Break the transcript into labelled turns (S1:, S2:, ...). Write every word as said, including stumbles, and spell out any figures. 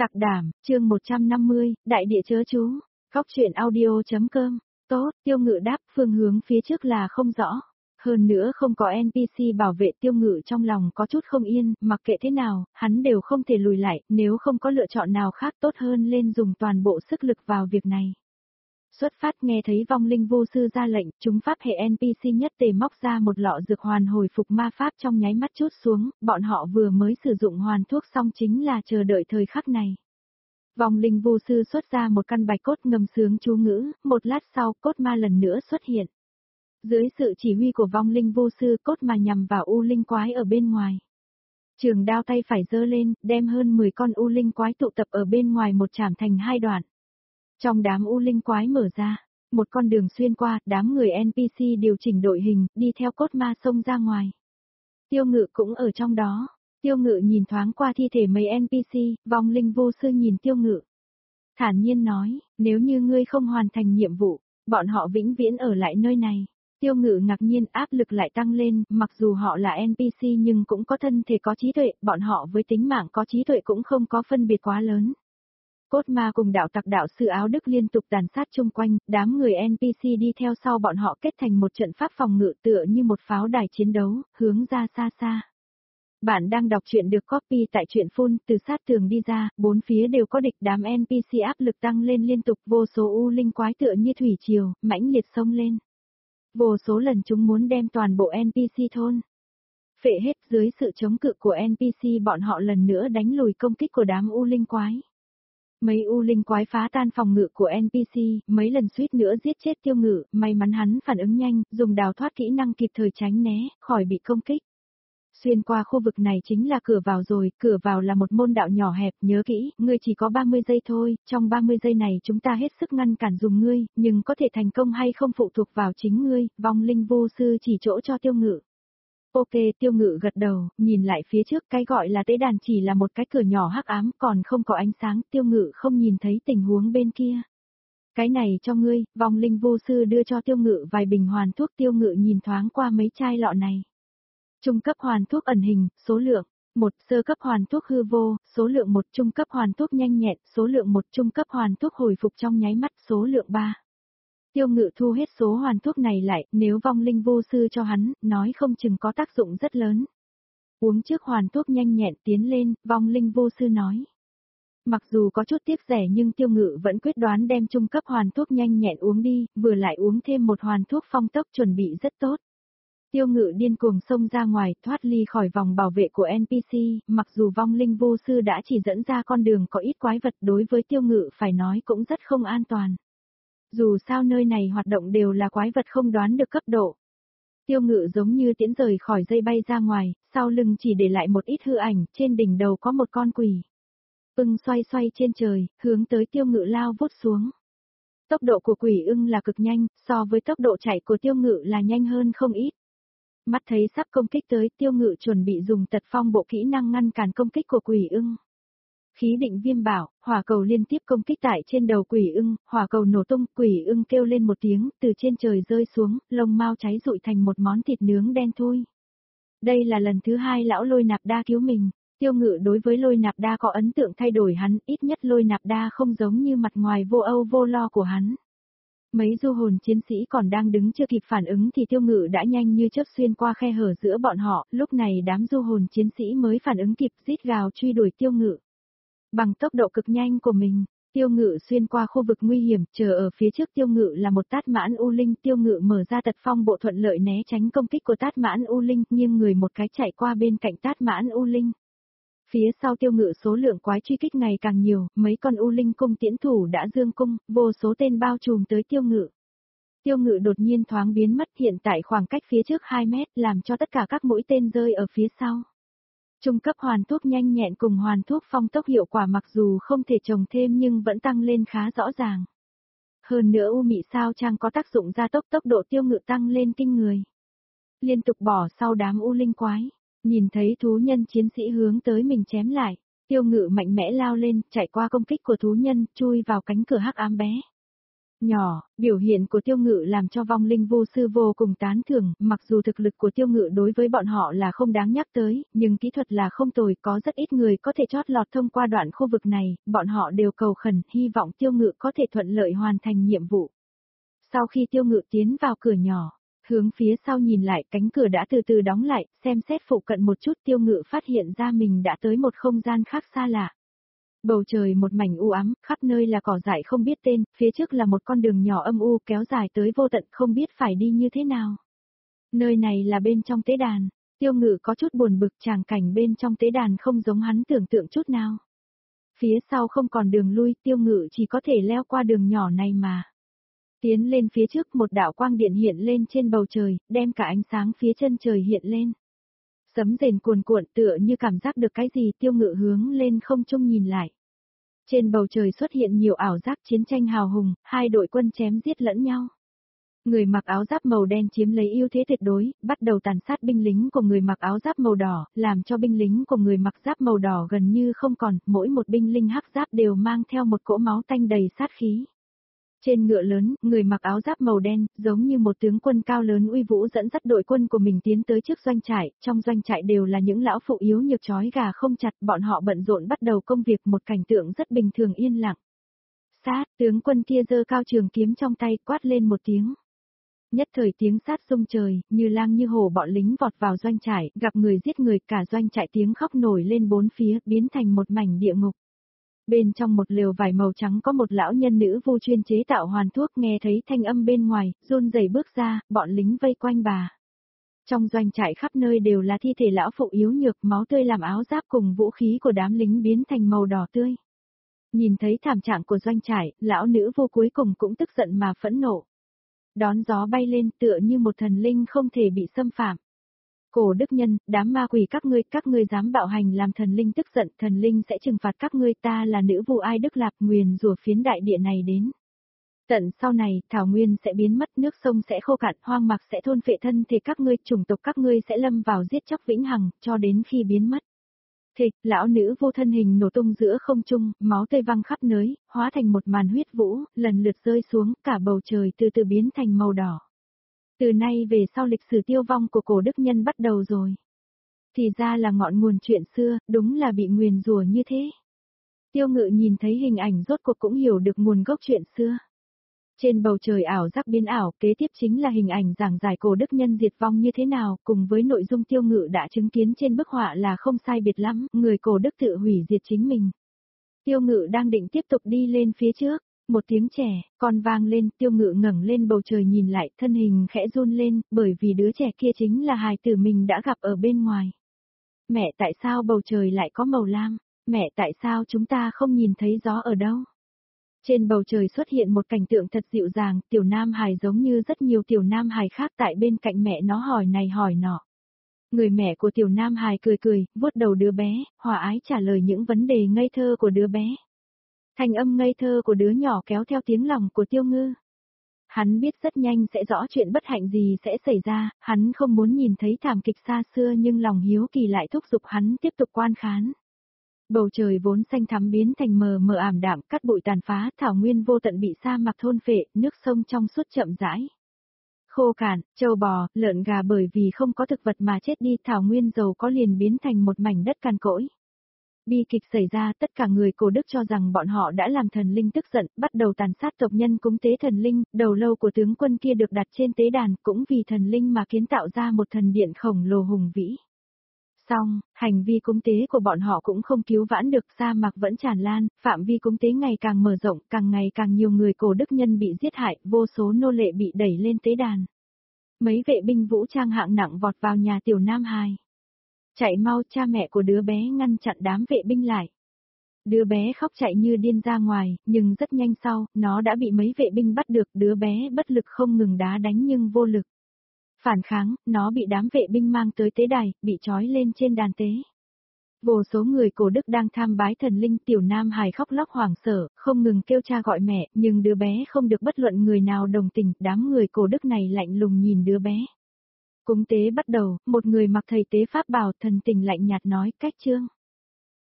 S1: Tặc đảm, chương một trăm năm mươi, đại địa chớ chú, góc truyện audio.com, tốt, Tiêu Ngự đáp, phương hướng phía trước là không rõ. Hơn nữa không có en pê xê bảo vệ, Tiêu Ngự trong lòng có chút không yên, mặc kệ thế nào, hắn đều không thể lùi lại, nếu không có lựa chọn nào khác tốt hơn lên dùng toàn bộ sức lực vào việc này. Xuất phát nghe thấy vong linh vô sư ra lệnh, chúng pháp hệ en pê xê nhất tề móc ra một lọ dược hoàn hồi phục ma pháp trong nháy mắt chút xuống, bọn họ vừa mới sử dụng hoàn thuốc xong chính là chờ đợi thời khắc này. Vong linh vô sư xuất ra một căn bạch cốt ngâm sướng chú ngữ, một lát sau cốt ma lần nữa xuất hiện. Dưới sự chỉ huy của vong linh vô sư, cốt ma nhằm vào u linh quái ở bên ngoài. Trường đao tay phải giơ lên, đem hơn mười con u linh quái tụ tập ở bên ngoài một chảm thành hai đoạn. Trong đám u linh quái mở ra, một con đường xuyên qua, đám người en pê xê điều chỉnh đội hình, đi theo cốt ma xông ra ngoài. Tiêu Ngự cũng ở trong đó. Tiêu Ngự nhìn thoáng qua thi thể mấy en pê xê, vong linh vô sư nhìn Tiêu Ngự. Thản nhiên nói, nếu như ngươi không hoàn thành nhiệm vụ, bọn họ vĩnh viễn ở lại nơi này. Tiêu Ngự ngạc nhiên, áp lực lại tăng lên, mặc dù họ là en pê xê nhưng cũng có thân thể có trí tuệ, bọn họ với tính mạng có trí tuệ cũng không có phân biệt quá lớn. Cốt ma cùng đạo tặc đạo sư áo Đức liên tục tàn sát chung quanh, đám người en pê xê đi theo sau bọn họ kết thành một trận pháp phòng ngự tựa như một pháo đài chiến đấu, hướng ra xa xa. Bạn đang đọc truyện được copy tại truyện phun, từ sát tường đi ra, bốn phía đều có địch, đám en pê xê áp lực tăng lên liên tục, vô số u linh quái tựa như thủy triều, mãnh liệt xông lên. Vô số lần chúng muốn đem toàn bộ en pê xê thôn phệ hết, dưới sự chống cự của en pê xê bọn họ lần nữa đánh lùi công kích của đám u linh quái. Mấy u linh quái phá tan phòng ngự của en pê xê, mấy lần suýt nữa giết chết Tiêu Ngự, may mắn hắn phản ứng nhanh, dùng đào thoát kỹ năng kịp thời tránh né, khỏi bị công kích. Xuyên qua khu vực này chính là cửa vào rồi, cửa vào là một môn đạo nhỏ hẹp, nhớ kỹ, ngươi chỉ có ba mươi giây thôi, trong ba mươi giây này chúng ta hết sức ngăn cản dùng ngươi, nhưng có thể thành công hay không phụ thuộc vào chính ngươi, vong linh vô sư chỉ chỗ cho Tiêu Ngự. Ok, Tiêu Ngự gật đầu, nhìn lại phía trước, cái gọi là tế đàn chỉ là một cái cửa nhỏ hắc ám, còn không có ánh sáng, Tiêu Ngự không nhìn thấy tình huống bên kia. Cái này cho ngươi, vong linh vô sư đưa cho Tiêu Ngự vài bình hoàn thuốc, Tiêu Ngự nhìn thoáng qua mấy chai lọ này. Trung cấp hoàn thuốc ẩn hình, số lượng một, sơ cấp hoàn thuốc hư vô, số lượng một, trung cấp hoàn thuốc nhanh nhẹn, số lượng một, trung cấp hoàn thuốc hồi phục trong nháy mắt, số lượng ba. Tiêu Ngự thu hết số hoàn thuốc này lại, nếu vong linh vô sư cho hắn, nói không chừng có tác dụng rất lớn. Uống trước hoàn thuốc nhanh nhẹn tiến lên, vong linh vô sư nói. Mặc dù có chút tiếc rẻ nhưng Tiêu Ngự vẫn quyết đoán đem trung cấp hoàn thuốc nhanh nhẹn uống đi, vừa lại uống thêm một hoàn thuốc phong tốc chuẩn bị rất tốt. Tiêu Ngự điên cuồng xông ra ngoài, thoát ly khỏi vòng bảo vệ của en pê xê, mặc dù vong linh vô sư đã chỉ dẫn ra con đường có ít quái vật, đối với Tiêu Ngự phải nói cũng rất không an toàn. Dù sao nơi này hoạt động đều là quái vật không đoán được cấp độ. Tiêu Ngự giống như tiễn rời khỏi dây bay ra ngoài, sau lưng chỉ để lại một ít hư ảnh, trên đỉnh đầu có một con quỷ. Ưng xoay xoay trên trời, hướng tới Tiêu Ngự lao vút xuống. Tốc độ của quỷ ưng là cực nhanh, so với tốc độ chạy của Tiêu Ngự là nhanh hơn không ít. Mắt thấy sắp công kích tới, Tiêu Ngự chuẩn bị dùng tật phong bộ kỹ năng ngăn cản công kích của quỷ ưng. Khí định viêm bảo, hỏa cầu liên tiếp công kích tại trên đầu quỷ ưng, hỏa cầu nổ tung, quỷ ưng kêu lên một tiếng, từ trên trời rơi xuống, lông mao cháy rụi thành một món thịt nướng đen thui. Đây là lần thứ hai lão Lôi Nạp Đa cứu mình, Tiêu Ngự đối với Lôi Nạp Đa có ấn tượng thay đổi hắn, ít nhất Lôi Nạp Đa không giống như mặt ngoài vô âu vô lo của hắn. Mấy du hồn chiến sĩ còn đang đứng chưa kịp phản ứng thì Tiêu Ngự đã nhanh như chớp xuyên qua khe hở giữa bọn họ, lúc này đám du hồn chiến sĩ mới phản ứng kịp, rít gào truy đuổi Tiêu Ngự. Bằng tốc độ cực nhanh của mình, Tiêu Ngự xuyên qua khu vực nguy hiểm, chờ ở phía trước Tiêu Ngự là một tát mãn u linh, Tiêu Ngự mở ra tật phong bộ thuận lợi né tránh công kích của tát mãn u linh, nghiêng người một cái chạy qua bên cạnh tát mãn u linh. Phía sau Tiêu Ngự số lượng quái truy kích ngày càng nhiều, mấy con u linh cung tiễn thủ đã dương cung, vô số tên bao trùm tới Tiêu Ngự. Tiêu Ngự đột nhiên thoáng biến mất, hiện tại khoảng cách phía trước hai mét, làm cho tất cả các mũi tên rơi ở phía sau. Trung cấp hoàn thuốc nhanh nhẹn cùng hoàn thuốc phong tốc hiệu quả mặc dù không thể trồng thêm nhưng vẫn tăng lên khá rõ ràng. Hơn nữa u mị sao trang có tác dụng gia tốc, tốc độ Tiêu Ngự tăng lên kinh người. Liên tục bỏ sau đám u linh quái, nhìn thấy thú nhân chiến sĩ hướng tới mình chém lại, Tiêu Ngự mạnh mẽ lao lên, chạy qua công kích của thú nhân, chui vào cánh cửa hắc ám bé. Nhỏ, biểu hiện của Tiêu Ngự làm cho vong linh vô sư vô cùng tán thưởng, mặc dù thực lực của Tiêu Ngự đối với bọn họ là không đáng nhắc tới, nhưng kỹ thuật là không tồi, có rất ít người có thể chót lọt thông qua đoạn khu vực này, bọn họ đều cầu khẩn, hy vọng Tiêu Ngự có thể thuận lợi hoàn thành nhiệm vụ. Sau khi Tiêu Ngự tiến vào cửa nhỏ, hướng phía sau nhìn lại, cánh cửa đã từ từ đóng lại, xem xét phụ cận một chút, Tiêu Ngự phát hiện ra mình đã tới một không gian khác xa lạ. Bầu trời một mảnh u ám, khắp nơi là cỏ dại không biết tên, phía trước là một con đường nhỏ âm u kéo dài tới vô tận, không biết phải đi như thế nào. Nơi này là bên trong tế đàn, Tiêu Ngự có chút buồn bực, tràng cảnh bên trong tế đàn không giống hắn tưởng tượng chút nào. Phía sau không còn đường lui, Tiêu Ngự chỉ có thể leo qua đường nhỏ này mà. Tiến lên phía trước, một đạo quang điện hiện lên trên bầu trời, đem cả ánh sáng phía chân trời hiện lên. Sấm rền cuồn cuộn, tựa như cảm giác được cái gì, Tiêu Ngự hướng lên không trung nhìn lại. Trên bầu trời xuất hiện nhiều ảo giác chiến tranh hào hùng, hai đội quân chém giết lẫn nhau. Người mặc áo giáp màu đen chiếm lấy ưu thế tuyệt đối, bắt đầu tàn sát binh lính của người mặc áo giáp màu đỏ, làm cho binh lính của người mặc giáp màu đỏ gần như không còn, mỗi một binh lính hắc giáp đều mang theo một cỗ máu tanh đầy sát khí. Trên ngựa lớn, người mặc áo giáp màu đen, giống như một tướng quân cao lớn uy vũ dẫn dắt đội quân của mình tiến tới trước doanh trại, trong doanh trại đều là những lão phụ yếu nhược chói gà không chặt, bọn họ bận rộn bắt đầu công việc, một cảnh tượng rất bình thường yên lặng. Sát, tướng quân kia giơ cao trường kiếm trong tay, quát lên một tiếng. Nhất thời tiếng sát rung trời, như lang như hổ, bọn lính vọt vào doanh trại, gặp người giết người, cả doanh trại tiếng khóc nổi lên bốn phía, biến thành một mảnh địa ngục. Bên trong một lều vải màu trắng có một lão nhân nữ vu chuyên chế tạo hoàn thuốc, nghe thấy thanh âm bên ngoài, run rẩy bước ra, bọn lính vây quanh bà. Trong doanh trại khắp nơi đều là thi thể lão phụ yếu nhược, máu tươi làm áo giáp cùng vũ khí của đám lính biến thành màu đỏ tươi. Nhìn thấy thảm trạng của doanh trại, lão nữ vu cuối cùng cũng tức giận mà phẫn nộ. Đón gió bay lên, tựa như một thần linh không thể bị xâm phạm. Cổ đức nhân, đám ma quỷ các ngươi, các ngươi dám bạo hành làm thần linh tức giận, thần linh sẽ trừng phạt các ngươi, ta là nữ vu Ai Đức Lạp, nguyền rủa phiến đại địa này đến. Tận sau này, thảo nguyên sẽ biến mất, nước sông sẽ khô cạn, hoang mạc sẽ thôn phệ thân thể các ngươi, chủng tộc các ngươi sẽ lâm vào giết chóc vĩnh hằng, cho đến khi biến mất. Thịch, lão nữ vô thân hình nổ tung giữa không trung, máu tươi văng khắp nơi, hóa thành một màn huyết vũ, lần lượt rơi xuống, cả bầu trời từ từ biến thành màu đỏ. Từ nay về sau lịch sử tiêu vong của cổ đức nhân bắt đầu rồi. Thì ra là ngọn nguồn chuyện xưa, đúng là bị nguyền rủa như thế. Tiêu Ngự nhìn thấy hình ảnh rốt cuộc cũng hiểu được nguồn gốc chuyện xưa. Trên bầu trời ảo giác biến ảo, kế tiếp chính là hình ảnh giảng giải cổ đức nhân diệt vong như thế nào, cùng với nội dung Tiêu Ngự đã chứng kiến trên bức họa là không sai biệt lắm, người cổ đức tự hủy diệt chính mình. Tiêu Ngự đang định tiếp tục đi lên phía trước. Một tiếng trẻ, con vang lên, Tiêu Ngự ngẩng lên bầu trời nhìn lại, thân hình khẽ run lên, bởi vì đứa trẻ kia chính là hài tử mình đã gặp ở bên ngoài. Mẹ, tại sao bầu trời lại có màu lam? Mẹ, tại sao chúng ta không nhìn thấy gió ở đâu? Trên bầu trời xuất hiện một cảnh tượng thật dịu dàng, tiểu nam hài giống như rất nhiều tiểu nam hài khác tại bên cạnh mẹ nó hỏi này hỏi nọ. Người mẹ của tiểu nam hài cười cười, vuốt đầu đứa bé, hòa ái trả lời những vấn đề ngây thơ của đứa bé. Thanh âm ngây thơ của đứa nhỏ kéo theo tiếng lòng của Tiêu Ngư. Hắn biết rất nhanh sẽ rõ chuyện bất hạnh gì sẽ xảy ra, hắn không muốn nhìn thấy thảm kịch xa xưa nhưng lòng hiếu kỳ lại thúc giục hắn tiếp tục quan khán. Bầu trời vốn xanh thắm biến thành mờ mờ ảm đạm, cát bụi tàn phá, thảo nguyên vô tận bị sa mạc thôn phệ, nước sông trong suốt chậm rãi. Khô cạn, trâu bò, lợn gà bởi vì không có thực vật mà chết đi, thảo nguyên giàu có liền biến thành một mảnh đất cằn cỗi. Bi kịch xảy ra, tất cả người cổ đức cho rằng bọn họ đã làm thần linh tức giận, bắt đầu tàn sát tộc nhân cúng tế thần linh, đầu lâu của tướng quân kia được đặt trên tế đàn, cũng vì thần linh mà kiến tạo ra một thần điện khổng lồ hùng vĩ. Xong, hành vi cúng tế của bọn họ cũng không cứu vãn được, sa mạc vẫn tràn lan, phạm vi cúng tế ngày càng mở rộng, càng ngày càng nhiều người cổ đức nhân bị giết hại, vô số nô lệ bị đẩy lên tế đàn. Mấy vệ binh vũ trang hạng nặng vọt vào nhà tiểu nam hài. Chạy mau, cha mẹ của đứa bé ngăn chặn đám vệ binh lại. Đứa bé khóc chạy như điên ra ngoài, nhưng rất nhanh sau, nó đã bị mấy vệ binh bắt được, đứa bé bất lực không ngừng đá đánh nhưng vô lực. Phản kháng, nó bị đám vệ binh mang tới tế đài, bị trói lên trên đàn tế. Vô số người cổ đức đang tham bái thần linh, tiểu nam hài khóc lóc hoảng sợ, không ngừng kêu cha gọi mẹ, nhưng đứa bé không được bất luận người nào đồng tình, đám người cổ đức này lạnh lùng nhìn đứa bé. Cúng tế bắt đầu, một người mặc thầy tế pháp bào thần tình lạnh nhạt nói, cách chương.